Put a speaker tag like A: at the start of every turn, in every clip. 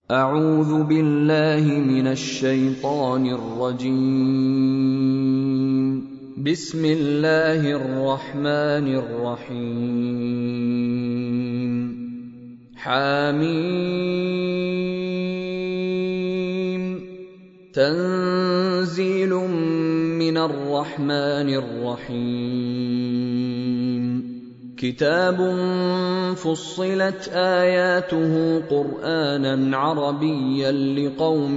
A: أعوذ بالله من الشيطان الرجيم. بسم الله الرحمن الرحيم. حميم. تنزيل من الرحمن الرحيم. كتاب فصلت آياته قرآنا عربيا لقوم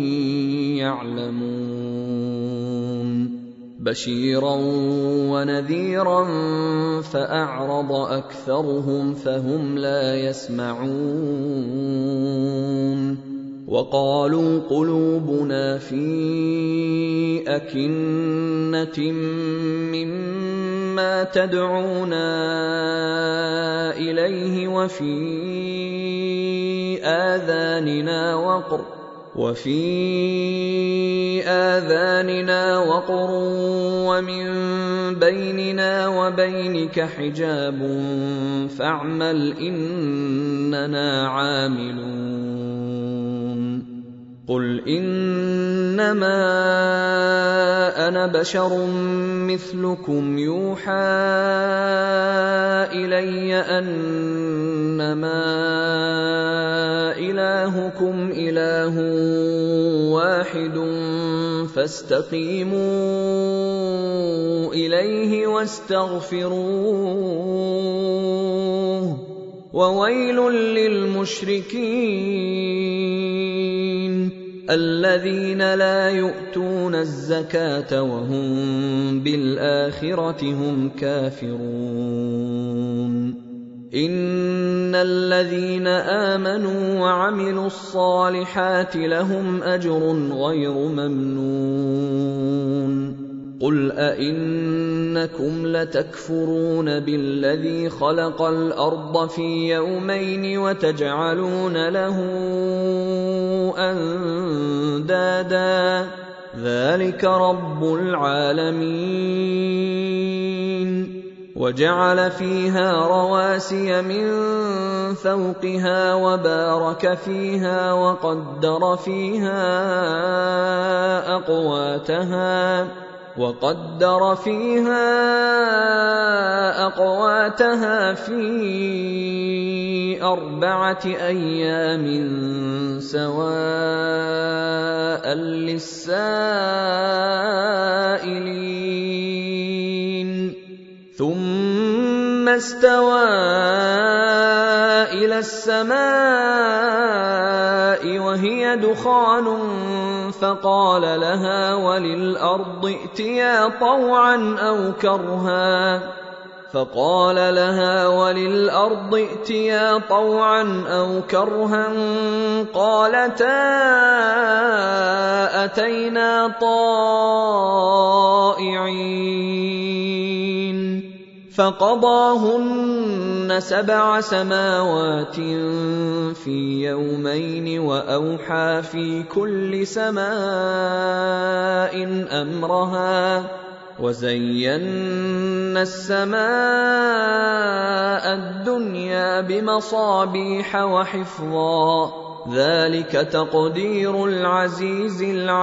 A: يعلمون بشيرا ونذيرا فأعرض أكثرهم فهم لا يسمعون وقالوا قلوبنا في أكنة مما تدعونا إليه وفي آذاننا وقر ومن بيننا وبينك حجاب فاعمل إننا عاملون. قل إنما أنا بشر مثلكم يوحى إلي أنما إلهكم إله واحد فاستقيموا إليه واستغفروه وويل للمشركين الذين لا يؤتون الزكاة وهم بالآخرة هم كافرون. إن الذين آمنوا وعملوا الصالحات لهم أجر غير ممنون. قل أئنكم لتكفرون بالذي خلق الأرض في يومين وتجعلون له أندادا ذلك رب العالمين. وجعل فيها رواسي من فوقها وبارك فيها وقدر فيها أقواتها في 4 أيام سواء للسائلين. ثم استوى إلى السماء وهي دخان فقال لها وللأرض ائتيا طوعا أو كرها قالتا أتينا طائعين. فقضاهن 7 سماوات في يومين وأوحى في كل سماء أمرها وزينا السماء الدنيا بمصابيح وحفظا ذلك تقدير العزيز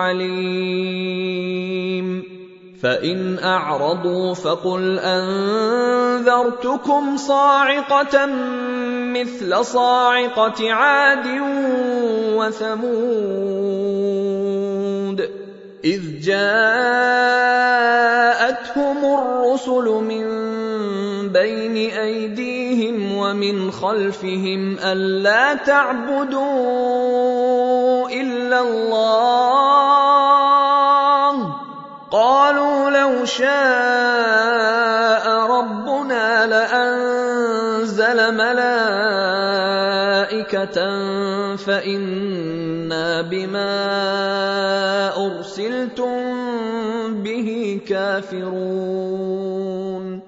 A: العليم. فإن أعرضوا فقل أنذرتكم صاعقة مثل صاعقة عاد وثمود إذ جاءتهم الرسل من بين أيديهم ومن خلفهم ألا تعبدوا إلا الله قالوا لو شاء ربنا لأنزل ملائكة فإنا بما أرسلتم به كافرون.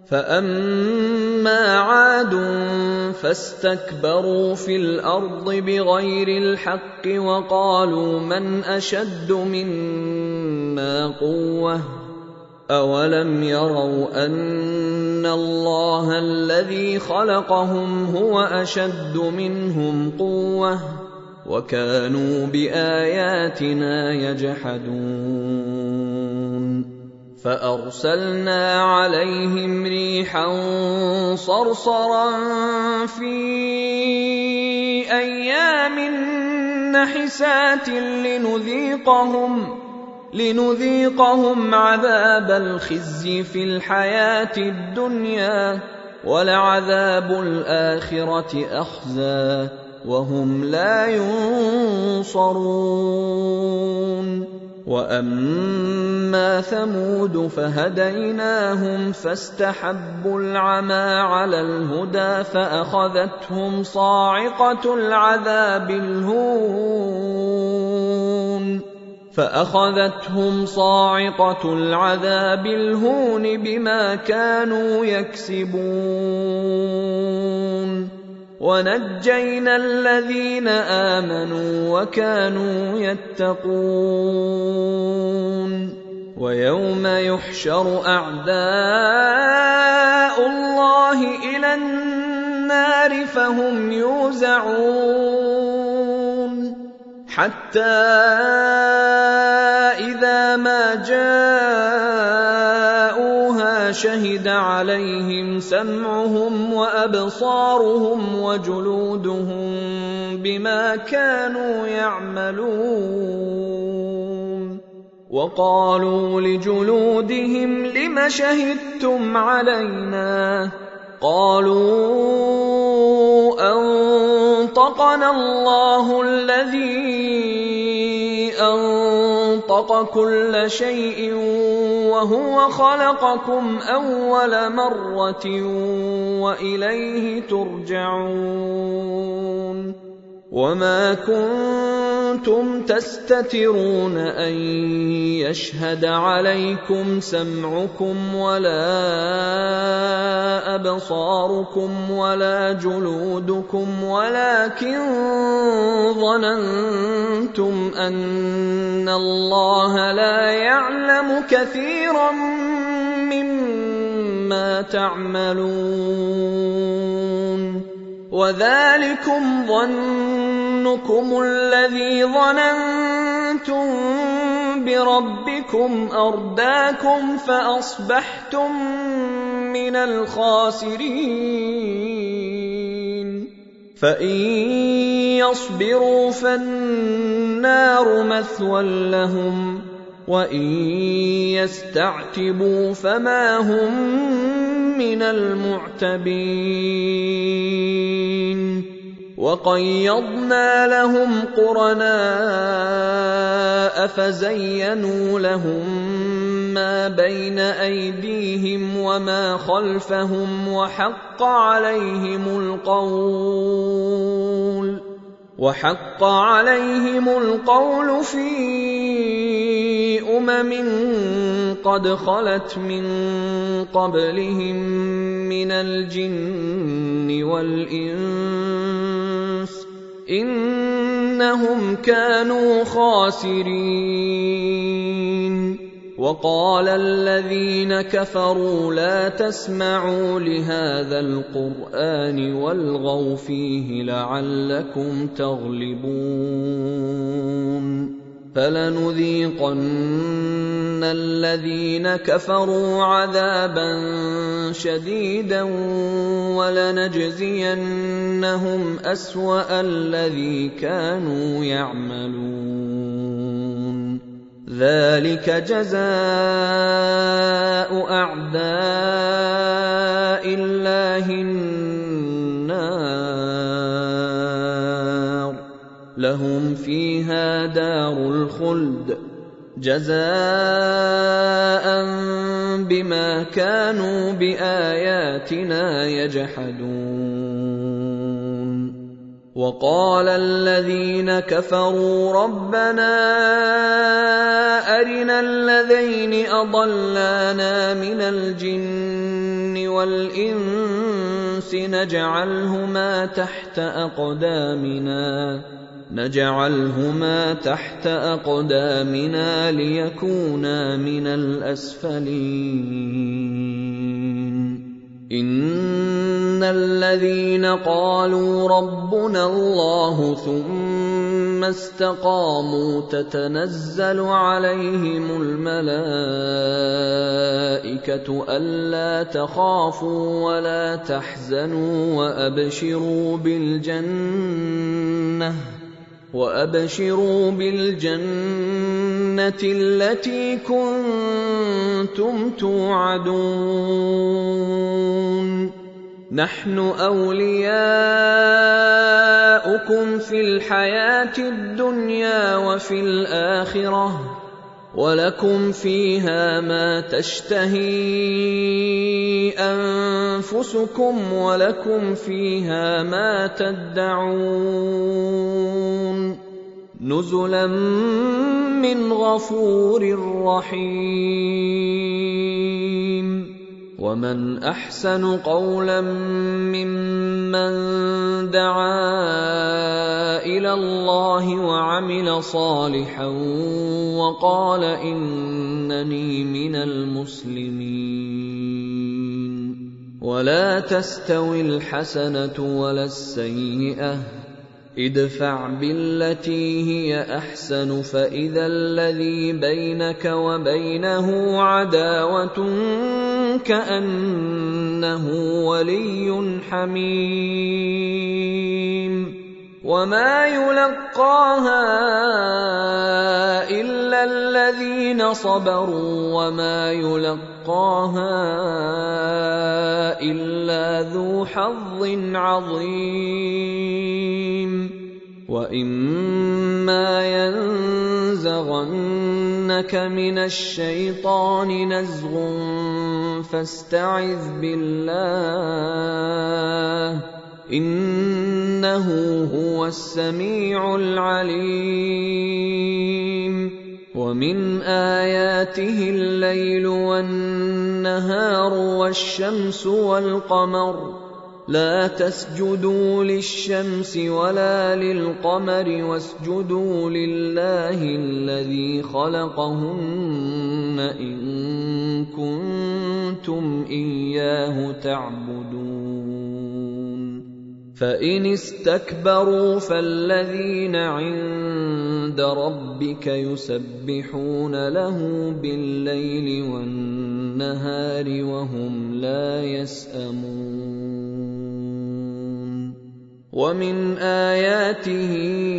A: فأما عاد فاستكبروا في الأرض بغير الحق وقالوا من أشد منا قوة أولم يروا أن الله الذي خلقهم هو أشد منهم قوة وكانوا بآياتنا يجحدون فأرسلنا عليهم ريحا صرصرا في أيام نحسات لنذيقهم عذاب الخزي في الحياة الدنيا ولعذاب الآخرة أخزى وهم لا ينصرون وأما ثمود فهديناهم فاستحبوا العمى على الهدى فأخذتهم صاعقة العذاب الهون بما كانوا يكسبون ونجينا الذين آمنوا وكانوا يتقون ويوم يحشر أعداء الله إلى النار فهم يوزعون حتى إذا ما جاءوها شهد عليهم سمعهم وأبصارهم وجلودهم بما كانوا يعملون وقالوا لجلودهم لم شهدتم علينا قالوا أنطقنا الله الذي أنطق كل شيء وهو خلقكم أول مرة وإليه ترجعون وما كنتم تستترون أن يشهد عليكم سمعكم ولا أبصاركم ولا جلودكم ولكن ظننتم أن الله لا يعلم كثيرا مما تعملون وذلكم ظنكم الذي ظننتم بربكم أرداكم فأصبحتم من الخاسرين فإن يصبروا فالنار مثوى لهم وإن يستعتبوا فما هم من المعتبين وقيضنا لهم قرناء فزينوا لهم ما بين أيديهم وما خلفهم وحق عليهم القول في قد خلت من قبلهم من الجن والإنس إنهم كانوا خاسرين وقال الذين كفروا لا تسمعوا لهذا القرآن والغوا فيه لعلكم تغلبون فلنذيقن الذين كفروا عذابا شديدا ولنجزينهم أسوأ الذي كانوا يعملون ذلك جزاء أعداء الله النار لهم فيها دار الخلد جزاء بما كانوا بآياتنا يجحدون وقال الذين كفروا ربنا أرنا الذين أضلانا من الجن والإنس نجعلهما تحت أقدامنا ليكونا من الأسفلين إِنَّ الَّذِينَ قَالُوا رَبُّنَا اللَّهُ ثُمَّ اسْتَقَامُوا تَتَنَزَّلُ عَلَيْهِمُ الْمَلَائِكَةُ أَلَّا تَخَافُوا وَلَا تَحْزَنُوا وَأَبْشِرُوا بِالْجَنَّةِ الَّتِي كُنتُمْ تُوعَدُونَ نَحْنُ أَوْلِيَاؤُكُمْ فِي الْحَيَاةِ الدُّنْيَا وَفِي الْآخِرَةِ وَلَكُمْ فِيهَا مَا تَشْتَهِي أَنفُسُكُمْ وَلَكُمْ فِيهَا مَا تَدَّعُونَ نُزُلًا مِّنْ غَفُورٍ رَّحِيمٍ وَمَنْ أَحْسَنُ قَوْلًا مِّمَّن دَعَا إِلَى اللَّهِ وَعَمِلَ صَالِحًا وَقَالَ إِنَّنِي مِنَ الْمُسْلِمِينَ وَلَا تَسْتَوِي الْحَسَنَةُ وَلَا السَّيِّئَةُ ادْفَعْ بِالَّتِي هِيَ أَحْسَنُ فَإِذَا الَّذِي بَيْنَكَ وَبَيْنَهُ عَدَاوَةٌ كَأَنَّهُ وَلِيٌّ حَمِيمٌ وَمَا يُلَقَّاهَا إِلَّا الَّذِينَ صَبَرُوا وَمَا يُلَقَّاهَا إِلَّا ذُو حَظٍّ عَظِيمٍ وَإِمَّا يَنزَغَنَّكَ مِنَ الشَّيْطَانِ نَزْغٌ فَاسْتَعِذْ بِاللَّهِ إِنَّهُ هُوَ السَّمِيعُ الْعَلِيمُ وَمِنْ آيَاتِهِ اللَّيْلُ وَالنَّهَارُ وَالشَّمْسُ وَالْقَمَرُ لَا تَسْجُدُوا لِلشَّمْسِ وَلَا لِلْقَمَرِ وَاسْجُدُوا لِلَّهِ الَّذِي خَلَقَهُنَّ إِن كُنتُمْ إِيَّاهُ تَعْبُدُونَ فَإِنِ اسْتَكْبَرُوا فَالَّذِينَ عِندَ رَبِّكَ يُسَبِّحُونَ لَهُ بِاللَّيْلِ وَالنَّهَارِ وَهُمْ لَا يَسْأَمُونَ وَمِنْ آيَاتِهِ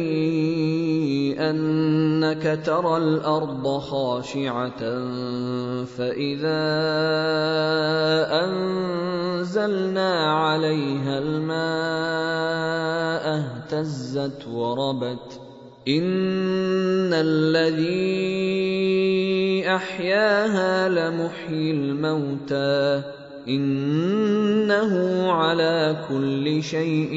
A: أَنَّكَ تَرَى الْأَرْضَ خَاشِعَةً فَإِذَا أَنزَلْنَا عَلَيْهَا الْمَاءَ اهْتَزَّتْ وَرَبَتْ إِنَّ الَّذِي أَحْيَاهَا لَمُحْيِي الْمَوْتَىٰ إِنَّهُ عَلَىٰ كُلِّ شَيْءٍ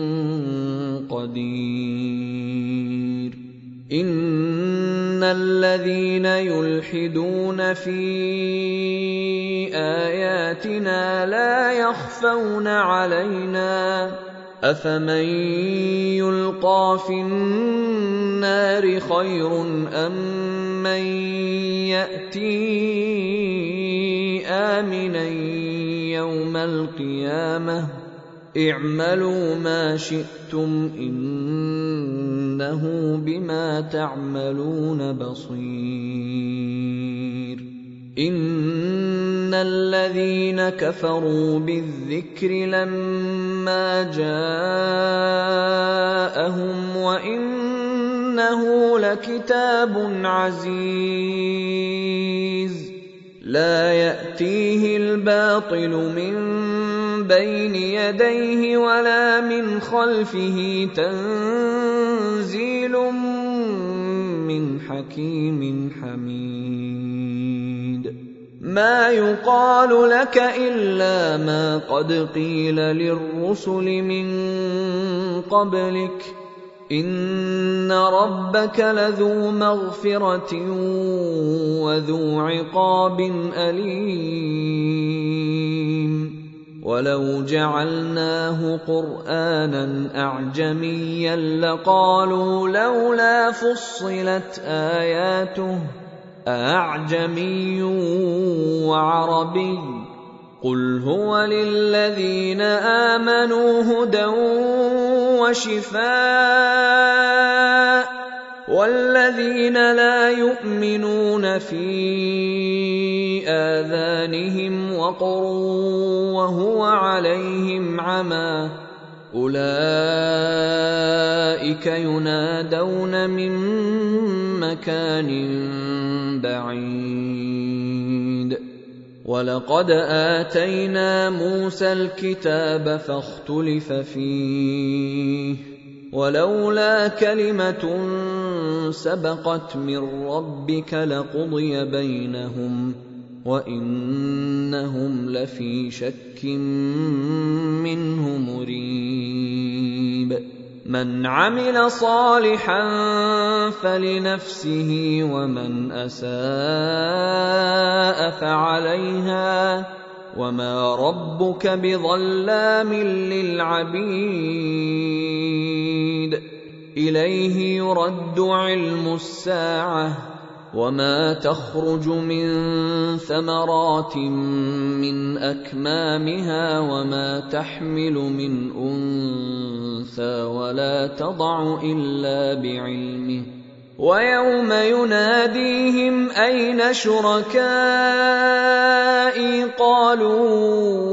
A: قَدِيرٌ إِنَّ الَّذِينَ يُلْحِدُونَ فِي آيَاتِنَا لَا يَخْفَوْنَ عَلَيْنَا أَفَمَن يُلْقَىٰ فِي النَّارِ خَيْرٌ أَم مَّن يَأْتِي آمِنًا يَوْمَ الْقِيَامَةِ اعْمَلُوا مَا شِئْتُمْ إِنَّهُ بِمَا تَعْمَلُونَ بَصِيرٌ إِنَّ الَّذِينَ كَفَرُوا بِالذِّكْرِ لَمَّا جَاءَهُمْ وَإِنَّهُ لَكِتَابٌ عَزِيزٌ لَا يَأْتِيهِ الْبَاطِلُ مِنْ بَيْنِ يَدَيْهِ وَلَا مِنْ خَلْفِهِ تَنزِيلٌ مِّنْ حَكِيمٍ حَمِيدٍ مَا يُقَالُ لَكَ إِلَّا مَا قَدْ قِيلَ لِلرُّسُلِ مِن قَبْلِكَ إِنَّ رَبَّكَ لَذُو مَغْفِرَةٍ وَذُو عِقَابٍ أَلِيمٍ وَلَوْ جَعَلْنَاهُ قُرْآنًا أَعْجَمِيًّا لَّقَالُوا لَوْلَا فُصِّلَتْ آيَاتُهُ أَأَعْجَمِيٌّ وَعَرَبِيٌّ قل هو للذين آمنوا هدى وشفاء والذين لا يؤمنون في آذانهم وقر وهو عليهم عمى أولئك ينادون من مكان بعيد ولقد آتينا موسى الكتاب فاختلف فيه ولولا كلمة سبقت من ربك لقضي بينهم وإنهم لفي شك منه مريب من عمل صالحا فلنفسه ومن أساء فعليها وما ربك بظلام للعبيد إليه يرد علم الساعة وما تخرج من ثمرات من أكمامها وما تحمل من أنثى ولا تضع إلا بعلمه ويوم يناديهم أين شركائي قالوا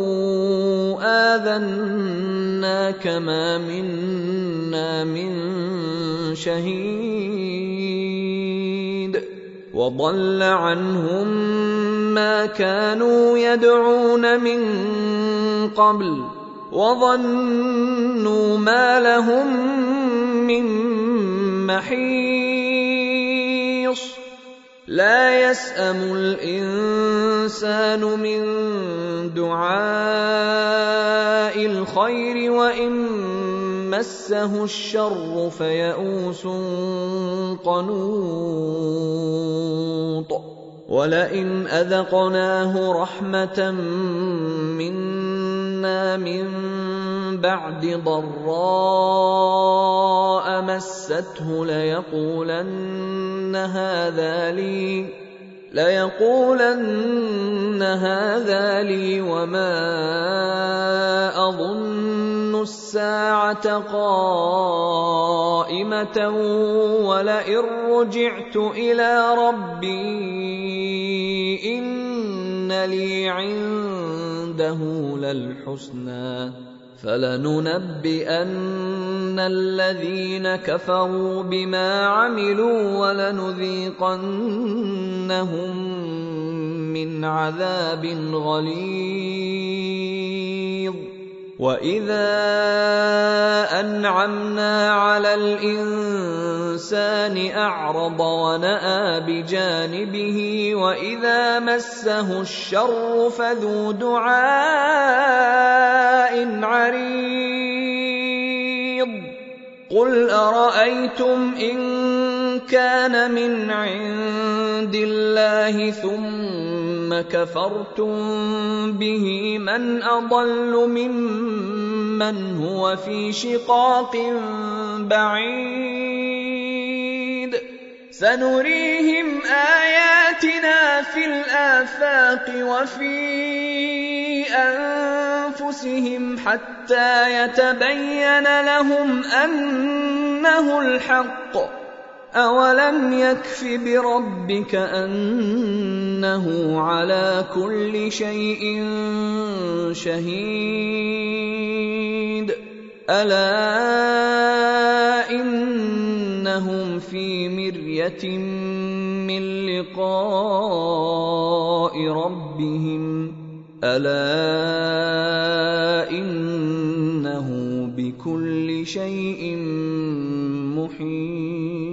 A: آذناك ما منا من شهيد وضل عنهم ما كانوا يدعون من قبل وظنوا ما لهم من محيص لا يسأم الإنسان من دعاء الخير وإن مسه الشر فيئوس قنوط ولئن أذقناه رحمة منا من بعد ضراء مسته ليقولن هذا لي وما أظن الساعة قائمة ولئن رجعت إلى ربي إن لي عنده للحسنى فلننبئن الذين كفروا بما عملوا ولنذيقنهم من عذاب غليظ وإذا أنعمنا على الإنسان أعرض ونأى بجانبه وإذا مسه الشر فذو دعاء عريض قل أرأيتم إن كان من عند الله ثم كفرتم به من أضل ممن هو في شقاق بعيد سنريهم آياتنا في الآفاق وفي أنفسهم حتى يتبين لهم أنه الحق أولم يكف بربك أنه على كل شيء شهيد ألا إنهم في مرية من لقاء ربهم ألا إنه بكل شيء محيط